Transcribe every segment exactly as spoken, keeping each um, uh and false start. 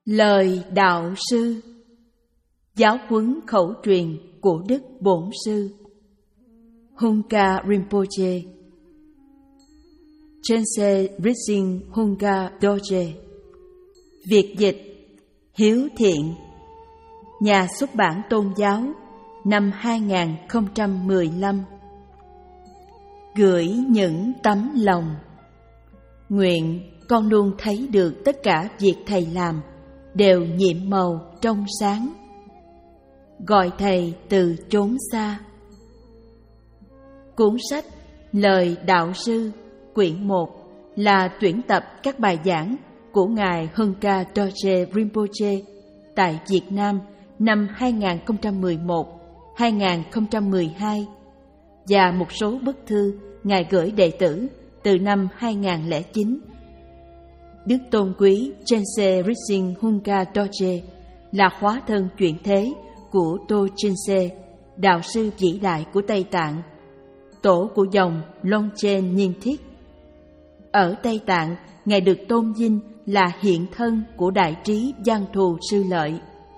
Lời đạo sư. Giáo huấn khẩu truyền của Đức Bổn Sư Hungka Rinpoche. Chense Rizin Hungka Doje. Việt dịch Hiếu Thiện. Nhà xuất bản Tôn giáo, năm hai không một lăm. Gửi những tấm lòng. Nguyện con luôn thấy được tất cả việc Thầy làm đều nhiệm màu trong sáng. Gọi Thầy từ chốn xa. Cuốn sách Lời Đạo Sư quyển một là tuyển tập các bài giảng của Ngài Hungka Doje Rinpoche tại Việt Nam năm hai không một một đến hai không một hai và một số bức thư Ngài gửi đệ tử từ năm hai không không chín. Đức Tôn Quý Chense Rizin Hungka Doje là hóa thân chuyển thế của To Chense, đạo sư vĩ đại của Tây Tạng, tổ của dòng Longchen Nyingthig. Ở Tây Tạng, Ngài được tôn vinh là hiện thân của đại trí Văn Thù Sư Lợi.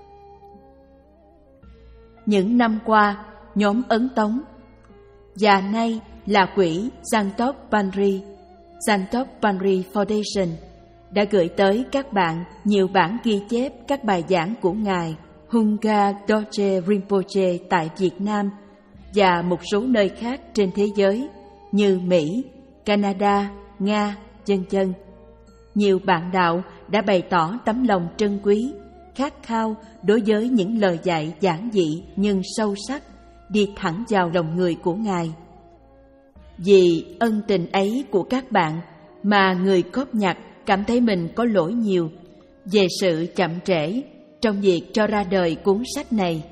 Những năm qua, nhóm Ấn Tống và nay là quỹ Santop Panri, Santop Panri Foundation đã gửi tới các bạn nhiều bản ghi chép các bài giảng của Ngài Hungka Doje Rinpoche tại Việt Nam và một số nơi khác trên thế giới như Mỹ, Canada, Nga, vân vân. Nhiều bạn đạo đã bày tỏ tấm lòng trân quý, khát khao đối với những lời dạy giản dị nhưng sâu sắc, đi thẳng vào lòng người của Ngài. Vì ân tình ấy của các bạn mà người cóp nhặt cảm thấy mình có lỗi nhiều về sự chậm trễ trong việc cho ra đời cuốn sách này.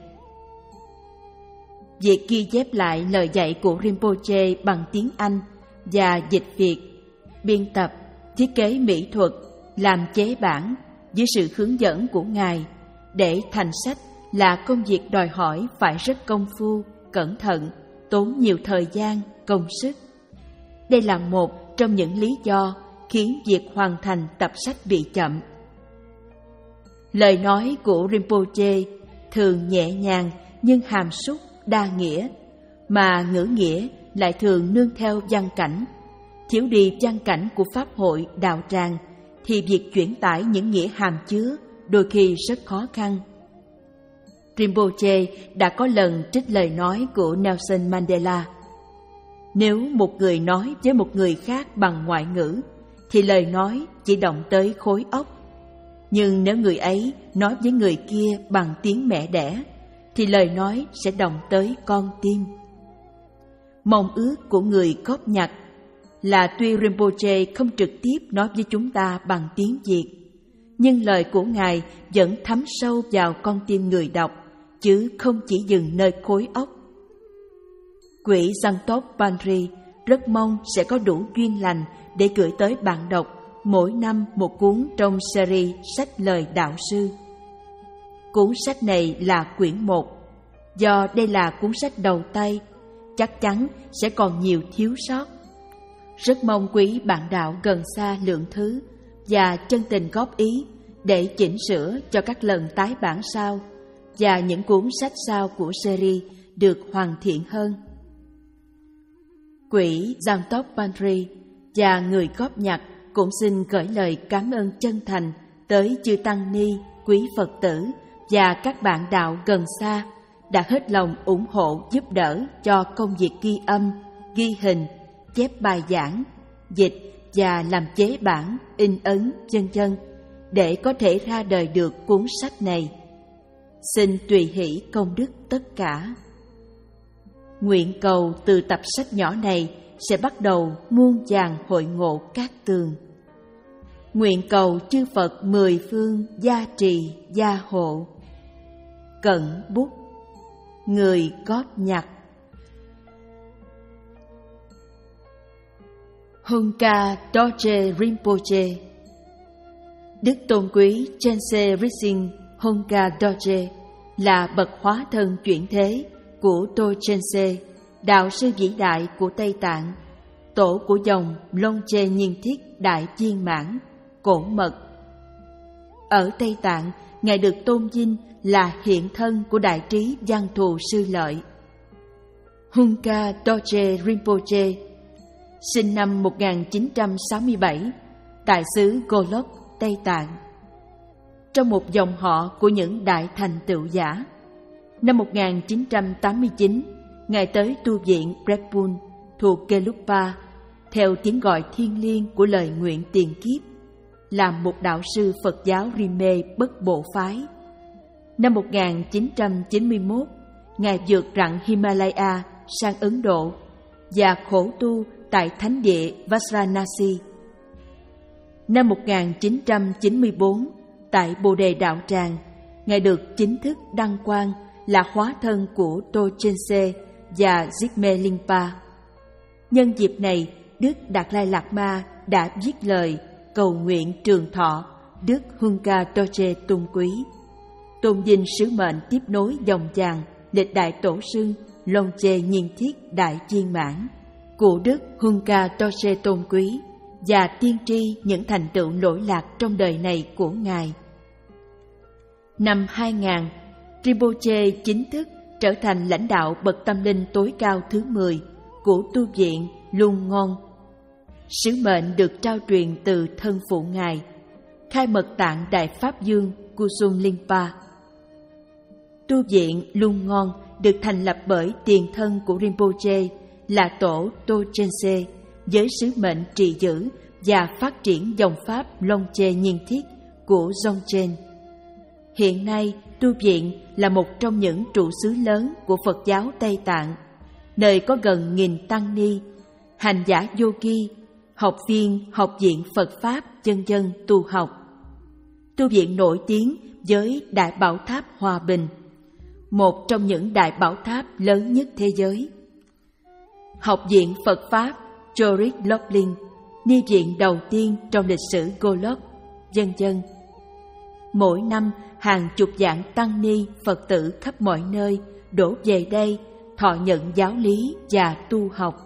Việc ghi chép lại lời dạy của Rinpoche bằng tiếng Anh và dịch Việt, biên tập, thiết kế mỹ thuật, làm chế bản dưới sự hướng dẫn của Ngài để thành sách là công việc đòi hỏi phải rất công phu, cẩn thận, tốn nhiều thời gian, công sức. Đây là một trong những lý do khiến việc hoàn thành tập sách bị chậm. Lời nói của Rinpoche thường nhẹ nhàng nhưng hàm súc, đa nghĩa, mà ngữ nghĩa lại thường nương theo văn cảnh. Thiếu đi văn cảnh của pháp hội đạo tràng thì việc chuyển tải những nghĩa hàm chứa đôi khi rất khó khăn. Rinpoche đã có lần trích lời nói của Nelson Mandela: nếu một người nói với một người khác bằng ngoại ngữ thì lời nói chỉ động tới khối óc, nhưng nếu người ấy nói với người kia bằng tiếng mẹ đẻ thì lời nói sẽ động tới con tim. Mong ước của người cóp nhặt là tuy Rinpoche không trực tiếp nói với chúng ta bằng tiếng Việt, nhưng lời của Ngài vẫn thấm sâu vào con tim người đọc, chứ không chỉ dừng nơi khối óc. Quỹ Santop Panri rất mong sẽ có đủ duyên lành để gửi tới bạn đọc mỗi năm một cuốn trong series sách Lời Đạo Sư. Cuốn sách này là quyển một. Do đây là cuốn sách đầu tay, chắc chắn sẽ còn nhiều thiếu sót. Rất mong quý bạn đạo gần xa lượng thứ và chân tình góp ý để chỉnh sửa cho các lần tái bản sau và những cuốn sách sau của series được hoàn thiện hơn. Quỹ Santop Panri và người góp nhặt cũng xin gửi lời cảm ơn chân thành tới chư tăng ni, quý Phật tử và các bạn đạo gần xa đã hết lòng ủng hộ giúp đỡ cho công việc ghi âm, ghi hình, chép bài giảng, dịch và làm chế bản, in ấn, vân vân để có thể ra đời được cuốn sách này. Xin tùy hỷ công đức tất cả. Nguyện cầu từ tập sách nhỏ này sẽ bắt đầu muôn vàn hội ngộ các tường. Nguyện cầu chư Phật mười phương gia trì gia hộ. Cận bút, người góp nhặt. Hungka Doje Rinpoche. Đức Tôn Quý Chense Rizin Hungka Doje là bậc hóa thân chuyển thế của To Chense, đạo sư vĩ đại của Tây Tạng, tổ của dòng Longchen Nyingthig đại viên mãn, cổ mật. Ở Tây Tạng, Ngài được tôn vinh là hiện thân của đại trí văn thù Sư Lợi. Hunka Dorje Rinpoche sinh năm một nghìn chín trăm sáu mươi bảy tại xứ Golok, Tây Tạng, trong một dòng họ của những đại thành tựu giả. Năm một nghìn chín trăm tám mươi chín, Ngài tới tu viện Brekpun thuộc Gelugpa theo tiếng gọi thiêng liêng của lời nguyện tiền kiếp, làm một đạo sư Phật giáo Rime bất bộ phái. Năm một nghìn chín trăm chín mươi mốt, Ngài vượt rặng Himalaya sang Ấn Độ và khổ tu tại thánh địa Varanasi. Năm một nghìn chín trăm chín mươi bốn, tại Bồ Đề Đạo Tràng, Ngài được chính thức đăng quang là hóa thân của Tochense và Jigme Lingpa. Nhân dịp này, Đức Đạt Lai Lạt Ma đã viết lời cầu nguyện trường thọ Đức Hunka Dorje tôn quý, tôn vinh sứ mệnh tiếp nối dòng dàng lịch đại tổ sư Longche Nhiên Thiết Đại Viên Mãn của Đức Hunka Dorje tôn quý và tiên tri những thành tựu lỗi lạc trong đời này của Ngài. Năm hai nghìn, Rinpoche chính thức trở thành lãnh đạo bậc tâm linh tối cao thứ mười của tu viện Lung Ngon. Sứ mệnh được trao truyền từ thân phụ Ngài, Khai Mật Tạng Đại Pháp Dương Kusum Lingpa. Tu viện Lung Ngon được thành lập bởi tiền thân của Rinpoche là tổ Tochense với sứ mệnh trì giữ và phát triển dòng pháp Longche Nhiên Thiết của Dzogchen. Hiện nay, tu viện là một trong những trụ xứ lớn của Phật giáo Tây Tạng, nơi có gần nghìn tăng ni, hành giả yogi, học viên học viện Phật Pháp vân vân tu học. Tu viện nổi tiếng với Đại Bảo Tháp Hòa Bình, một trong những đại bảo tháp lớn nhất thế giới. Học viện Phật Pháp Chorik Lobling, ni viện đầu tiên trong lịch sử Golok, vân vân. Mỗi năm, hàng chục vạn tăng ni Phật tử khắp mọi nơi đổ về đây thọ nhận giáo lý và tu học.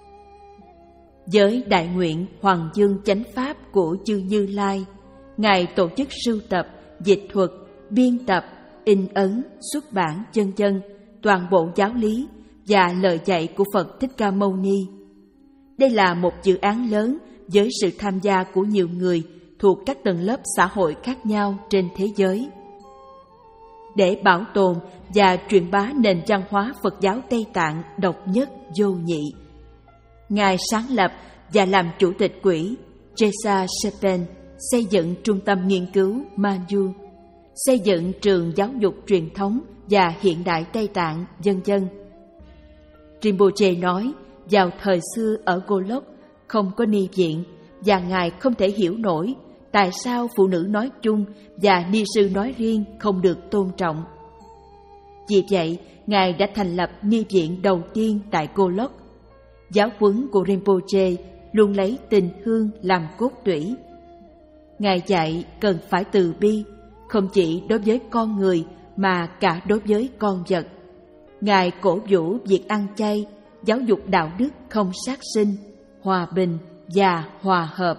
Với đại nguyện Hoàng Dương Chánh Pháp của chư Như Lai, Ngài tổ chức sưu tập, dịch thuật, biên tập, in ấn, xuất bản vân vân toàn bộ giáo lý và lời dạy của Phật Thích Ca Mâu Ni. Đây là một dự án lớn với sự tham gia của nhiều người thuộc các tầng lớp xã hội khác nhau trên thế giới. Để bảo tồn và truyền bá nền văn hóa Phật giáo Tây Tạng độc nhất vô nhị, Ngài sáng lập và làm chủ tịch quỹ Jesa Sepen xây dựng trung tâm nghiên cứu Manju, xây dựng trường giáo dục truyền thống và hiện đại Tây Tạng, vân vân. Rinpoche nói, vào thời xưa ở Golok không có ni viện và Ngài không thể hiểu nổi tại sao phụ nữ nói chung và ni sư nói riêng không được tôn trọng. Vì vậy, Ngài đã thành lập ni viện đầu tiên tại Golok. Giáo huấn của Rinpoche luôn lấy tình thương làm cốt tủy. Ngài dạy cần phải từ bi, không chỉ đối với con người mà cả đối với con vật. Ngài cổ vũ việc ăn chay, giáo dục đạo đức không sát sinh, hòa bình và hòa hợp.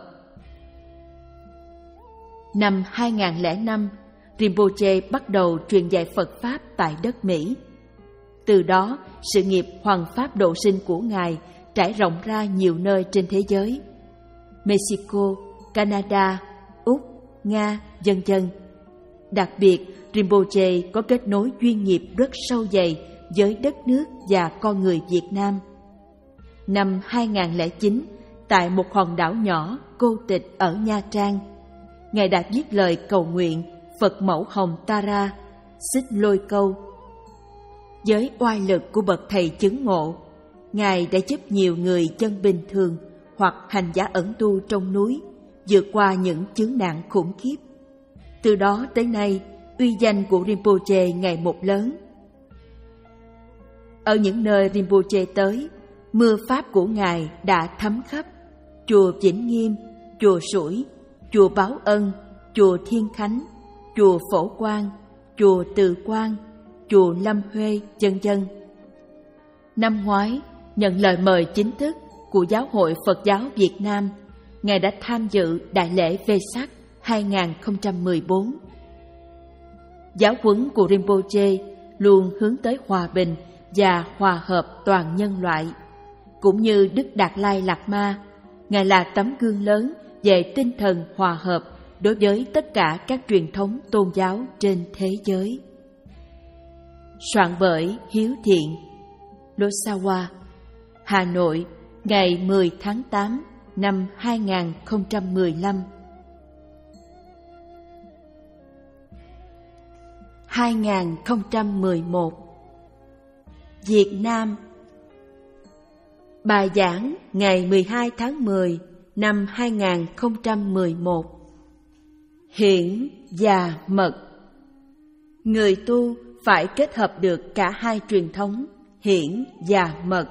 Năm hai nghìn lẻ năm, Rinpoche bắt đầu truyền dạy Phật Pháp tại đất Mỹ. Từ đó, sự nghiệp hoằng pháp độ sinh của Ngài trải rộng ra nhiều nơi trên thế giới: Mexico, Canada, Úc, Nga, vân vân. Đặc biệt, Rinpoche có kết nối duyên nghiệp rất sâu dày với đất nước và con người Việt Nam. Năm hai nghìn lẻ chín, tại một hòn đảo nhỏ cô tịch ở Nha Trang, Ngài đã viết lời cầu nguyện Phật Mẫu Hồng Tara, Xích Lôi Câu. Với oai lực của bậc thầy chứng ngộ, Ngài đã giúp nhiều người dân bình thường hoặc hành giả ẩn tu trong núi vượt qua những chướng nạn khủng khiếp. Từ đó tới nay, uy danh của Rinpoche ngày một lớn. Ở những nơi Rinpoche tới, mưa pháp của Ngài đã thấm khắp: chùa Vĩnh Nghiêm, chùa Sủi, chùa Báo Ân, chùa Thiên Khánh, chùa Phổ Quang, chùa Từ Quang, chùa Lâm Huê, vân vân. Năm ngoái, nhận lời mời chính thức của Giáo hội Phật giáo Việt Nam, Ngài đã tham dự đại lễ Vesak hai không một bốn. Giáo huấn của Rinpoche luôn hướng tới hòa bình và hòa hợp toàn nhân loại. Cũng như Đức Đạt Lai Lạt Ma, Ngài là tấm gương lớn về tinh thần hòa hợp đối với tất cả các truyền thống tôn giáo trên thế giới. Soạn bởi Hiếu Thiện, Lossawa, Hà Nội, ngày mười tháng tám năm hai nghìn không trăm mười lăm. hai nghìn không trăm mười một. Việt Nam. Bài giảng ngày mười hai tháng mười năm hai nghìn không trăm mười một. Hiển và mật. Người tu phải kết hợp được cả hai truyền thống hiển và mật.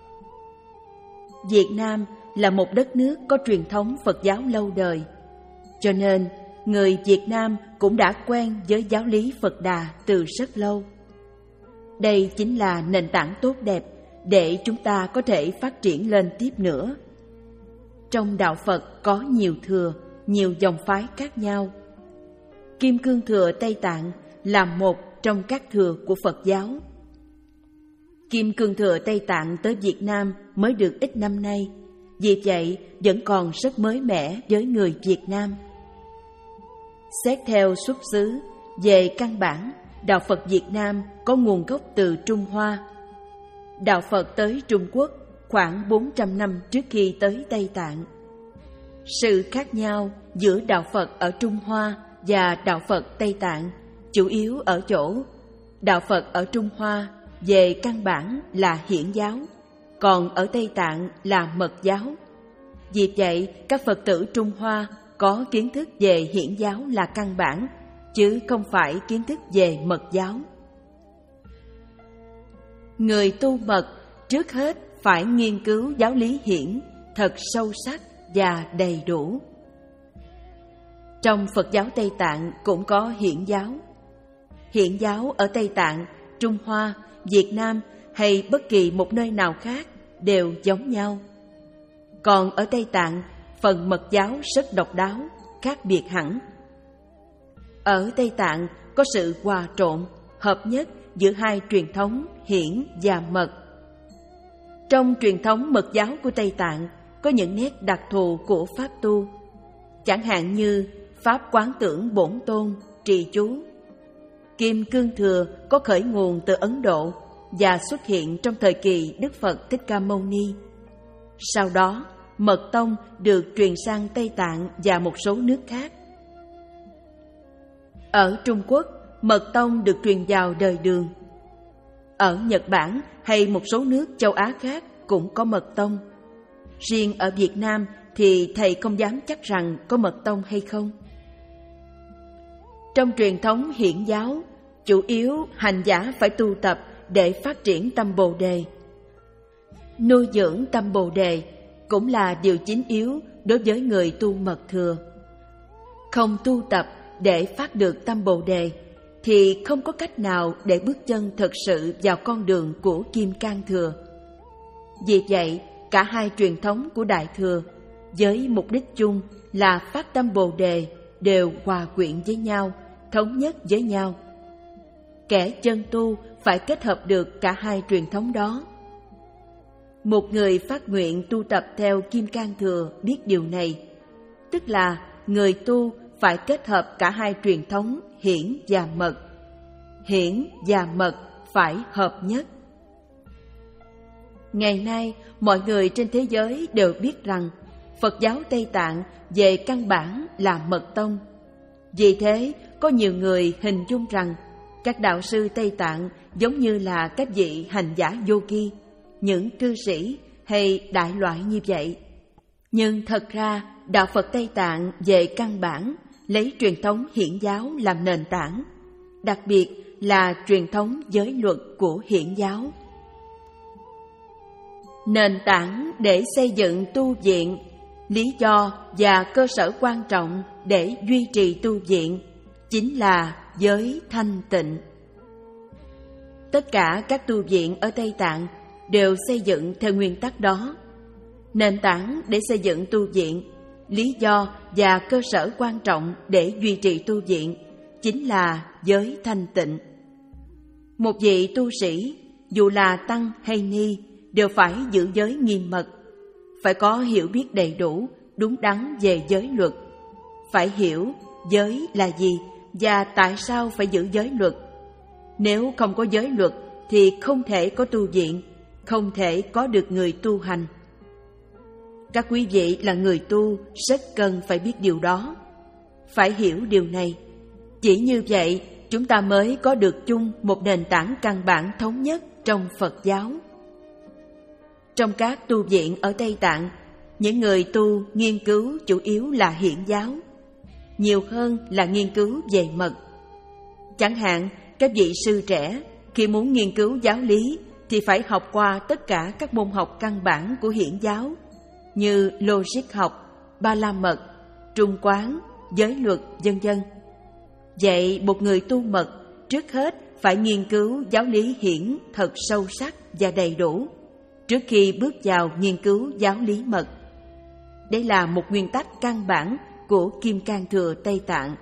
Việt Nam là một đất nước có truyền thống Phật giáo lâu đời, cho nên người Việt Nam cũng đã quen với giáo lý Phật Đà từ rất lâu. Đây chính là nền tảng tốt đẹp để chúng ta có thể phát triển lên tiếp nữa. Trong đạo Phật có nhiều thừa, nhiều dòng phái khác nhau. Kim Cương Thừa Tây Tạng là một trong các thừa của Phật giáo. Kim Cương Thừa Tây Tạng tới Việt Nam mới được ít năm nay, vì vậy vẫn còn rất mới mẻ với người Việt Nam. Xét theo xuất xứ, về căn bản, đạo Phật Việt Nam có nguồn gốc từ Trung Hoa. Đạo Phật tới Trung Quốc khoảng bốn trăm năm trước khi tới Tây Tạng. Sự khác nhau giữa đạo Phật ở Trung Hoa và đạo Phật Tây Tạng chủ yếu ở chỗ đạo Phật ở Trung Hoa về căn bản là hiển giáo, còn ở Tây Tạng là mật giáo. Vì vậy, các Phật tử Trung Hoa có kiến thức về hiển giáo là căn bản, chứ không phải kiến thức về mật giáo. Người tu mật trước hết phải nghiên cứu giáo lý hiển thật sâu sắc và đầy đủ. Trong Phật giáo Tây Tạng cũng có hiển giáo. Hiển giáo ở Tây Tạng, Trung Hoa, Việt Nam hay bất kỳ một nơi nào khác đều giống nhau. Còn ở Tây Tạng, phần mật giáo rất độc đáo, khác biệt hẳn. Ở Tây Tạng có sự hòa trộn, hợp nhất giữa hai truyền thống hiển và mật. Trong truyền thống mật giáo của Tây Tạng có những nét đặc thù của pháp tu, chẳng hạn như pháp quán tưởng bổn tôn, trì chú. Kim Cương Thừa có khởi nguồn từ Ấn Độ và xuất hiện trong thời kỳ Đức Phật Thích Ca Mâu Ni. Sau đó, Mật Tông được truyền sang Tây Tạng và một số nước khác. Ở Trung Quốc, Mật Tông được truyền vào đời Đường. Ở Nhật Bản hay một số nước châu Á khác cũng có Mật Tông. Riêng ở Việt Nam thì thầy không dám chắc rằng có Mật Tông hay không. Trong truyền thống hiển giáo, chủ yếu hành giả phải tu tập để phát triển tâm Bồ Đề. Nuôi dưỡng tâm Bồ Đề cũng là điều chính yếu đối với người tu mật thừa. Không tu tập để phát được tâm Bồ Đề thì không có cách nào để bước chân thực sự vào con đường của Kim Cang Thừa. Vì vậy, cả hai truyền thống của Đại Thừa với mục đích chung là phát tâm Bồ Đề đều hòa quyện với nhau, thống nhất với nhau. Kẻ chân tu phải kết hợp được cả hai truyền thống đó. Một người phát nguyện tu tập theo Kim Cang Thừa biết điều này, tức là người tu phải kết hợp cả hai truyền thống hiển và mật. Hiển và mật phải hợp nhất. Ngày nay, mọi người trên thế giới đều biết rằng Phật giáo Tây Tạng về căn bản là mật tông. Vì thế, có nhiều người hình dung rằng các đạo sư Tây Tạng giống như là các vị hành giả yogi, những cư sĩ hay đại loại như vậy. Nhưng thật ra, đạo Phật Tây Tạng về căn bản lấy truyền thống hiển giáo làm nền tảng, đặc biệt là truyền thống giới luật của hiển giáo. Nền tảng để xây dựng tu viện, lý do và cơ sở quan trọng để duy trì tu viện chính là giới thanh tịnh. Tất cả các tu viện ở Tây Tạng đều xây dựng theo nguyên tắc đó. Nền tảng để xây dựng tu viện lý do và cơ sở quan trọng để duy trì tu viện chính là giới thanh tịnh. Một vị tu sĩ, dù là tăng hay ni, đều phải giữ giới nghiêm mật, phải có hiểu biết đầy đủ, đúng đắn về giới luật, phải hiểu giới là gì và tại sao phải giữ giới luật. Nếu không có giới luật thì không thể có tu viện, không thể có được người tu hành. Các quý vị là người tu rất cần phải biết điều đó, phải hiểu điều này. Chỉ như vậy chúng ta mới có được chung một nền tảng căn bản thống nhất trong Phật giáo. Trong các tu viện ở Tây Tạng, những người tu nghiên cứu chủ yếu là hiển giáo, nhiều hơn là nghiên cứu về mật. Chẳng hạn, các vị sư trẻ khi muốn nghiên cứu giáo lý thì phải học qua tất cả các môn học căn bản của hiển giáo như logic học, ba la mật, trung quán, giới luật, vân vân. Vậy một người tu mật trước hết phải nghiên cứu giáo lý hiển thật sâu sắc và đầy đủ trước khi bước vào nghiên cứu giáo lý mật. Đây là một nguyên tắc căn bản của Kim Cang Thừa Tây Tạng.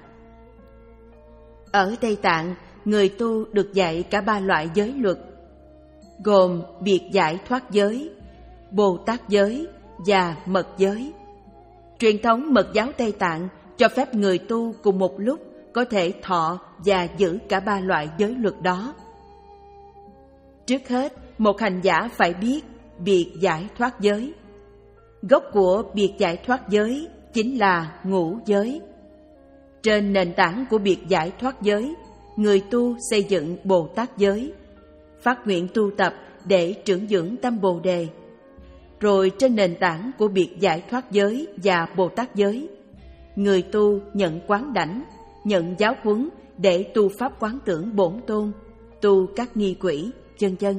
Ở Tây Tạng, người tu được dạy cả ba loại giới luật, gồm biệt giải thoát giới, Bồ Tát giới và mật giới. Truyền thống mật giáo Tây Tạng cho phép người tu cùng một lúc có thể thọ và giữ cả ba loại giới luật đó. Trước hết, một hành giả phải biết biệt giải thoát giới. Gốc của biệt giải thoát giới chính là ngũ giới. Trên nền tảng của biệt giải thoát giới, người tu xây dựng Bồ Tát giới, phát nguyện tu tập để trưởng dưỡng tâm Bồ Đề. Rồi trên nền tảng của biệt giải thoát giới và Bồ Tát giới, người tu nhận quán đảnh, nhận giáo huấn để tu pháp quán tưởng bổn tôn, tu các nghi quỷ, vân vân.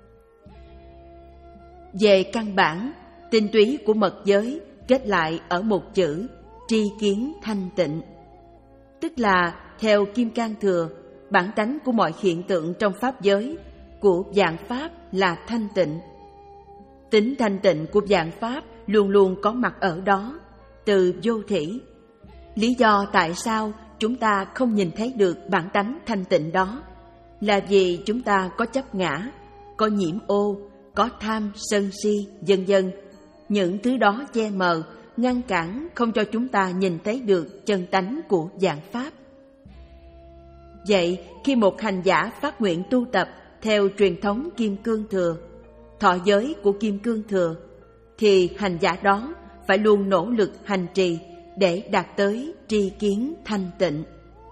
Về căn bản, tinh túy của mật giới kết lại ở một chữ tri kiến thanh tịnh. Tức là theo Kim Cang Thừa, bản tánh của mọi hiện tượng trong pháp giới, của vạn pháp là thanh tịnh. Tính thanh tịnh của vạn pháp luôn luôn có mặt ở đó, từ vô thỉ. Lý do tại sao chúng ta không nhìn thấy được bản tánh thanh tịnh đó là vì chúng ta có chấp ngã, có nhiễm ô, có tham, sân si, vân vân. Những thứ đó che mờ, ngăn cản không cho chúng ta nhìn thấy được chân tánh của vạn pháp. Vậy, khi một hành giả phát nguyện tu tập theo truyền thống Kim Cương Thừa, thọ giới của Kim Cương Thừa, thì hành giả đó phải luôn nỗ lực hành trì để đạt tới tri kiến thanh tịnh.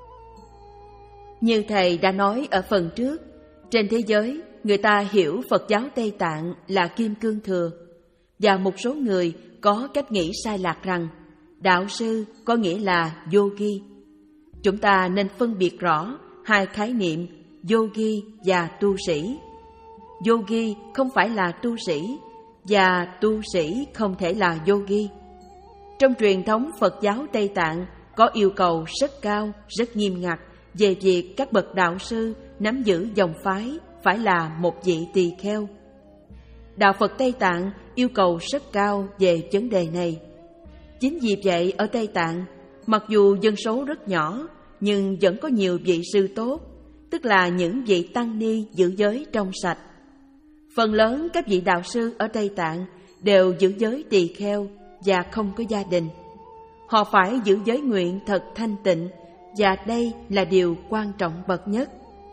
Như Thầy đã nói ở phần trước, trên thế giới người ta hiểu Phật giáo Tây Tạng là Kim Cương Thừa, và một số người có cách nghĩ sai lạc rằng đạo sư có nghĩa là yogi. Chúng ta nên phân biệt rõ hai khái niệm yogi và tu sĩ. Yogi không phải là tu sĩ, và tu sĩ không thể là yogi. Trong truyền thống Phật giáo Tây Tạng có yêu cầu rất cao, rất nghiêm ngặt về việc các bậc đạo sư nắm giữ dòng phái phải là một vị tỳ kheo. Đạo Phật Tây Tạng yêu cầu rất cao về vấn đề này. Chính vì vậy ở Tây Tạng, mặc dù dân số rất nhỏ, nhưng vẫn có nhiều vị sư tốt, tức là những vị tăng ni giữ giới trong sạch. Phần lớn các vị đạo sư ở Tây Tạng đều giữ giới tỳ kheo và không có gia đình. Họ phải giữ giới nguyện thật thanh tịnh, và đây là điều quan trọng bậc nhất.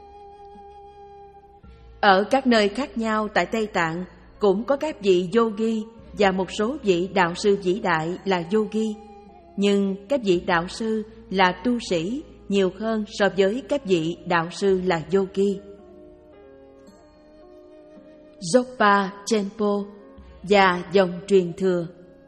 Ở các nơi khác nhau tại Tây Tạng cũng có các vị yogi và một số vị đạo sư vĩ đại là yogi, nhưng các vị đạo sư là tu sĩ nhiều hơn so với các vị đạo sư là yogi. Zopa Chenpo và dòng truyền thừa.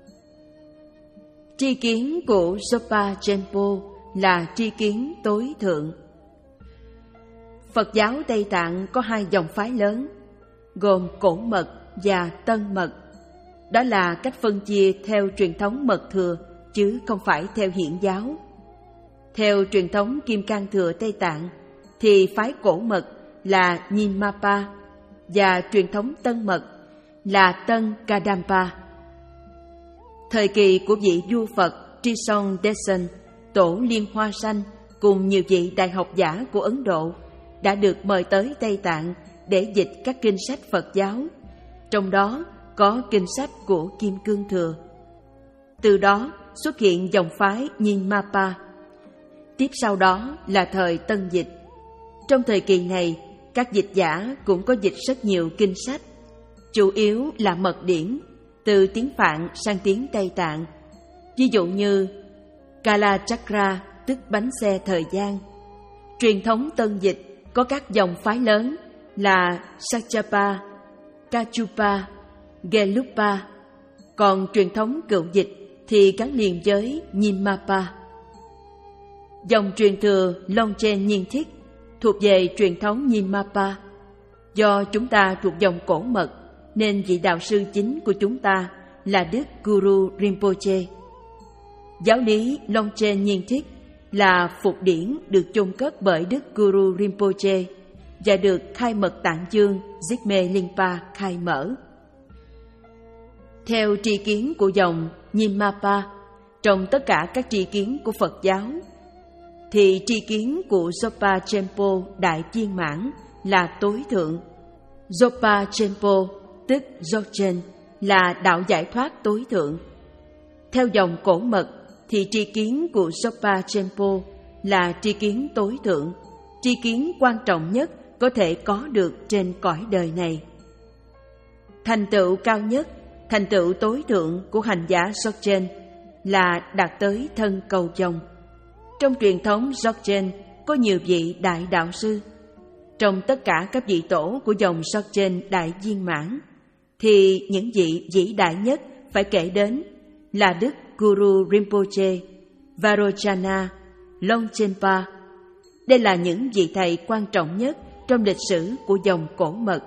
Tri kiến của Zopa Chenpo là tri kiến tối thượng. Phật giáo Tây Tạng có hai dòng phái lớn, gồm cổ mật và tân mật. Đó là cách phân chia theo truyền thống mật thừa, chứ không phải theo hiển giáo. Theo truyền thống Kim Cang Thừa Tây Tạng, thì phái cổ mật là Nyingmapa, và truyền thống tân mật là Tân Kadampa. Thời kỳ của vị vua Phật Trison Deson, tổ Liên Hoa Xanh, cùng nhiều vị đại học giả của Ấn Độ đã được mời tới Tây Tạng để dịch các kinh sách Phật giáo, trong đó có kinh sách của Kim Cương Thừa. Từ đó xuất hiện dòng phái Nyingmapa. Tiếp sau đó là thời Tân Dịch. Trong thời kỳ này, các dịch giả cũng có dịch rất nhiều kinh sách, chủ yếu là mật điển, từ tiếng Phạn sang tiếng Tây Tạng. Ví dụ như Kalachakra, tức bánh xe thời gian. Truyền thống Tân Dịch có các dòng phái lớn là Sakchapa, Kachupa, Gelupa. Còn truyền thống Cựu Dịch thì gắn liền với Nyingmapa. Dòng truyền thừa Longchen Nyingthig thuộc về truyền thống Nyingmapa. Do chúng ta thuộc dòng cổ mật nên vị đạo sư chính của chúng ta là Đức Guru Rinpoche. Giáo lý Longchen Nyingthig là phục điển được chôn cất bởi Đức Guru Rinpoche và được khai mật tạng chương Jigme Lingpa khai mở. Theo tri kiến của dòng Nyingmapa, trong tất cả các tri kiến của Phật giáo, thì tri kiến của Zopa Chenpo Đại Viên Mãn là tối thượng. Zopa Chenpo, tức Dzogchen, là đạo giải thoát tối thượng. Theo dòng cổ mật, thì tri kiến của Zopa Chenpo là tri kiến tối thượng, tri kiến quan trọng nhất có thể có được trên cõi đời này. Thành tựu cao nhất, thành tựu tối thượng của hành giả Dzogchen là đạt tới thân cầu vồng. Trong truyền thống Dzogchen có nhiều vị đại đạo sư. Trong tất cả các vị tổ của dòng Dzogchen Đại Viên Mãn, thì những vị vĩ đại nhất phải kể đến là Đức Guru Rinpoche, Vairochana, Longchenpa. Đây là những vị thầy quan trọng nhất trong lịch sử của dòng cổ mật.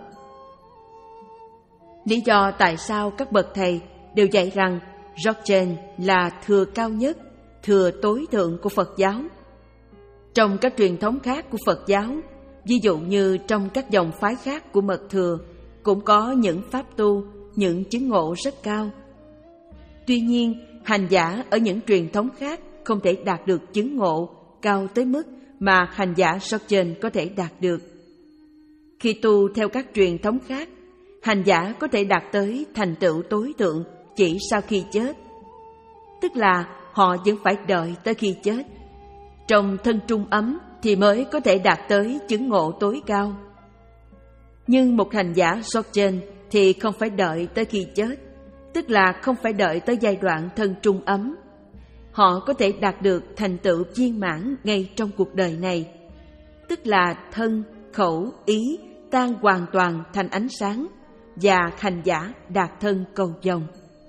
Lý do tại sao các bậc thầy đều dạy rằng Dzogchen là thừa cao nhất, thừa tối thượng của Phật giáo. Trong các truyền thống khác của Phật giáo, ví dụ như trong các dòng phái khác của mật thừa, cũng có những pháp tu, những chứng ngộ rất cao. Tuy nhiên, hành giả ở những truyền thống khác không thể đạt được chứng ngộ cao tới mức mà hành giả Dzogchen có thể đạt được. Khi tu theo các truyền thống khác, hành giả có thể đạt tới thành tựu tối thượng chỉ sau khi chết. Tức là họ vẫn phải đợi tới khi chết. Trong thân trung ấm thì mới có thể đạt tới chứng ngộ tối cao. Nhưng một hành giả Dzogchen thì không phải đợi tới khi chết, tức là không phải đợi tới giai đoạn thân trung ấm. Họ có thể đạt được thành tựu viên mãn ngay trong cuộc đời này, tức là thân, khẩu, ý tan hoàn toàn thành ánh sáng và hành giả đạt thân cầu vồng.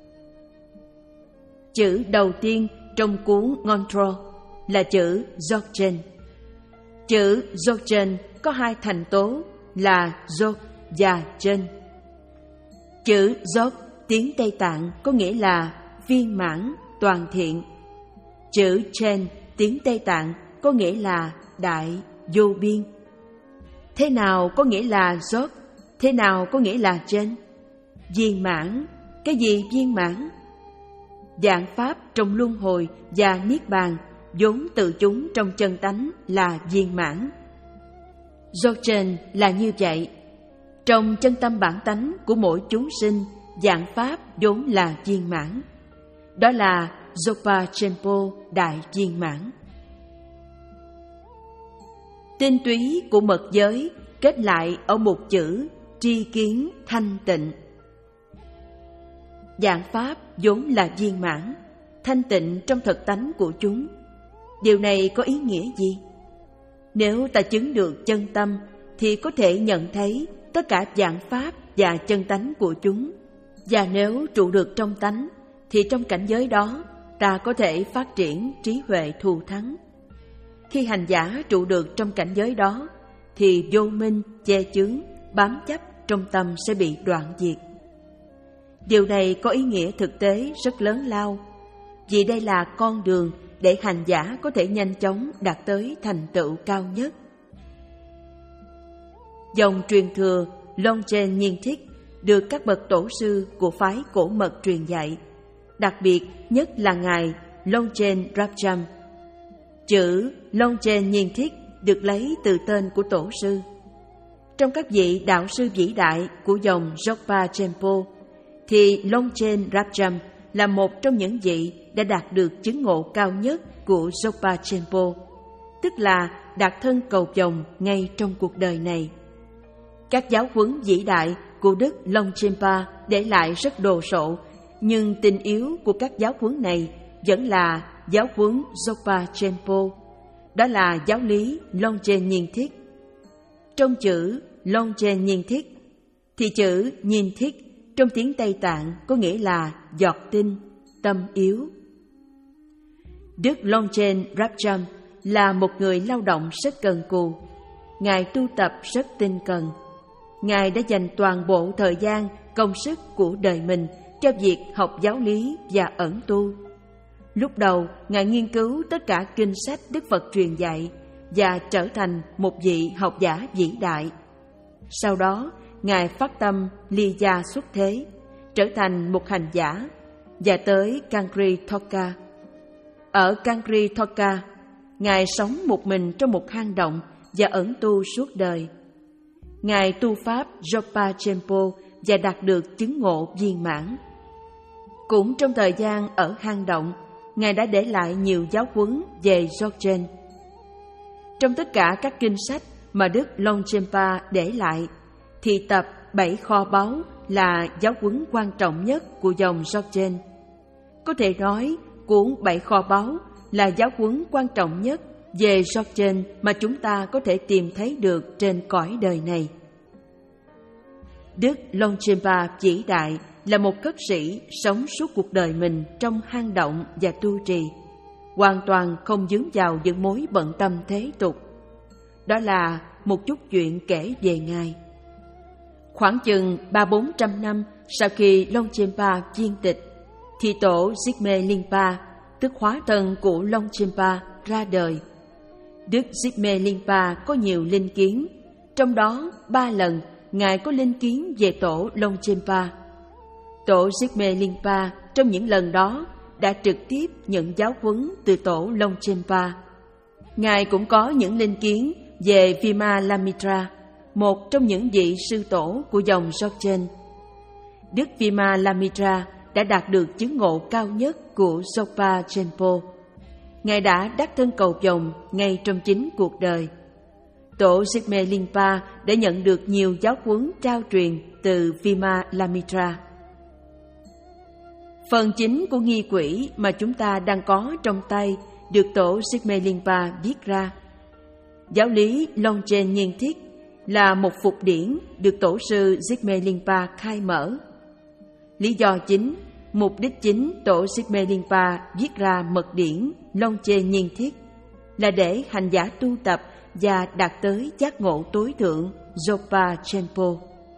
Chữ đầu tiên trong cuốn Ngondro là chữ Dzogchen. Chữ Dzogchen có hai thành tố là Dzog và Chen. Chữ Dzog tiếng Tây Tạng có nghĩa là viên mãn, toàn thiện. Chữ Chen tiếng Tây Tạng có nghĩa là đại, vô biên. Thế nào có nghĩa là Dzog? Thế nào có nghĩa là Chen? Viên mãn, cái gì viên mãn? Vạn pháp trong luân hồi và niết bàn vốn tự chúng trong chân tánh là viên mãn. Dzogchen là như vậy. Trong chân tâm bản tánh của mỗi chúng sinh, vạn pháp vốn là viên mãn. Đó là Zopa Chenpo Đại Viên Mãn. Tinh túy của mật giới kết lại ở một chữ tri kiến thanh tịnh. Vạn pháp vốn là viên mãn, thanh tịnh trong thực tánh của chúng. Điều này có ý nghĩa gì? Nếu ta chứng được chân tâm thì có thể nhận thấy tất cả vạn pháp và chân tánh của chúng. Và nếu trụ được trong tánh thì trong cảnh giới đó ta có thể phát triển trí huệ thù thắng. Khi hành giả trụ được trong cảnh giới đó thì vô minh, che chướng, bám chấp trong tâm sẽ bị đoạn diệt. Điều này có ý nghĩa thực tế rất lớn lao, vì đây là con đường để hành giả có thể nhanh chóng đạt tới thành tựu cao nhất. Dòng truyền thừa Longchen Nyingthig được các bậc tổ sư của phái cổ mật truyền dạy, đặc biệt nhất là ngài Longchen Rabjam. Chữ Longchen Nhiên Thiết được lấy từ tên của tổ sư. Trong các vị đạo sư vĩ đại của dòng Dzogpa Chenpo, thì Longchen Rabjam là một trong những vị đã đạt được chứng ngộ cao nhất của Dzogpa Chenpo, tức là đạt thân cầu vồng ngay trong cuộc đời này. Các giáo huấn vĩ đại của Đức Longchenpa để lại rất đồ sộ, nhưng tinh yếu của các giáo huấn này vẫn là giáo huấn Dzogpa Chenpo, đó là giáo lý Longchen Nhiên Thiết. Trong chữ Longchen Nhiên Thiết thì chữ Nhiên Thiết trong tiếng Tây Tạng có nghĩa là giọt tinh, tâm yếu. Đức Longchen Rabjam là một người lao động rất cần cù. Ngài tu tập rất tinh cần. Ngài đã dành toàn bộ thời gian, công sức của đời mình cho việc học giáo lý và ẩn tu. Lúc đầu, Ngài nghiên cứu tất cả kinh sách Đức Phật truyền dạy và trở thành một vị học giả vĩ đại. Sau đó, Ngài phát tâm ly gia xuất thế, trở thành một hành giả, và tới Kangri Thoka. Ở Kangri Thoka, Ngài sống một mình trong một hang động và ẩn tu suốt đời. Ngài tu pháp Dzogpa Chenpo và đạt được chứng ngộ viên mãn. Cũng trong thời gian ở hang động, Ngài đã để lại nhiều giáo huấn về Dzogchen. Trong tất cả các kinh sách mà Đức Longchenpa để lại, thì tập Bảy Kho Báu là giáo huấn quan trọng nhất của dòng Dzogchen. Có thể nói, cuốn Bảy Kho Báu là giáo huấn quan trọng nhất về Dzogchen mà chúng ta có thể tìm thấy được trên cõi đời này. Đức Longchenpa vĩ đại là một cất sĩ sống suốt cuộc đời mình trong hang động và tu trì, hoàn toàn không dướng vào những mối bận tâm thế tục. Đó là một chút chuyện kể về Ngài. Khoảng chừng ba bốn trăm năm sau khi Longchenpa viên tịch, thì tổ Jigme Lingpa, tức hóa thân của Longchenpa, ra đời. Đức Jigme Lingpa có nhiều linh kiến, trong đó ba lần Ngài có linh kiến về tổ Longchenpa. Tổ Jigme Lingpa trong những lần đó đã trực tiếp nhận giáo huấn từ tổ Longchenpa. Ngài cũng có những linh kiến về Vimalamitra, một trong những vị sư tổ của dòng Dzogchen. Đức Vimalamitra đã đạt được chứng ngộ cao nhất của Dzogpa Chenpo. Ngài đã đắc thân cầu vồng ngay trong chính cuộc đời. Tổ Jigme Lingpa đã nhận được nhiều giáo huấn trao truyền từ Vimalamitra. Phần chính của nghi quỹ mà chúng ta đang có trong tay được tổ Jigme Lingpa viết ra. Giáo lý Longchen Nhiên Thiết là một phục điển được tổ sư Jigme Lingpa khai mở. Lý do chính, mục đích chính tổ Jigme Lingpa viết ra mật điển Longchen Nhiên Thiết là để hành giả tu tập và đạt tới giác ngộ tối thượng Dzogpa Chenpo.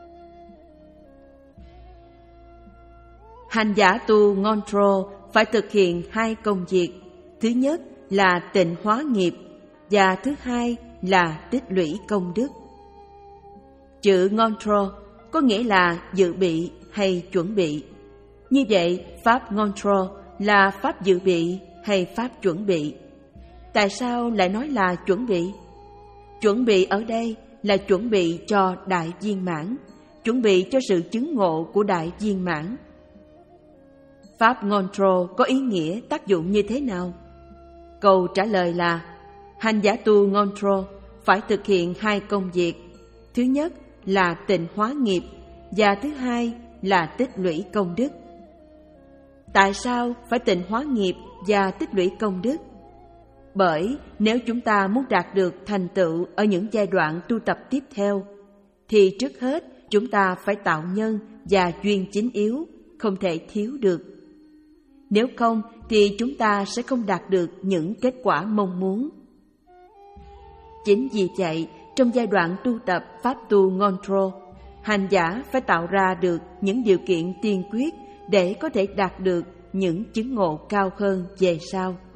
Hành giả tu Ngondro phải thực hiện hai công việc. Thứ nhất là tịnh hóa nghiệp và thứ hai là tích lũy công đức. Chữ Ngondro có nghĩa là dự bị hay chuẩn bị. Như vậy, pháp Ngondro là pháp dự bị hay pháp chuẩn bị? Tại sao lại nói là chuẩn bị? Chuẩn bị ở đây là chuẩn bị cho đại viên mãn, chuẩn bị cho sự chứng ngộ của đại viên mãn. Pháp Ngondro có ý nghĩa tác dụng như thế nào? Câu trả lời là hành giả tu Ngondro phải thực hiện hai công việc. Thứ nhất là tịnh hóa nghiệp và thứ hai là tích lũy công đức. Tại sao phải tịnh hóa nghiệp và tích lũy công đức? Bởi nếu chúng ta muốn đạt được thành tựu ở những giai đoạn tu tập tiếp theo, thì trước hết chúng ta phải tạo nhân và duyên chính yếu, không thể thiếu được. Nếu không thì chúng ta sẽ không đạt được những kết quả mong muốn. Chính vì vậy, trong giai đoạn tu tập pháp tu Ngondro, hành giả phải tạo ra được những điều kiện tiên quyết để có thể đạt được những chứng ngộ cao hơn về sau.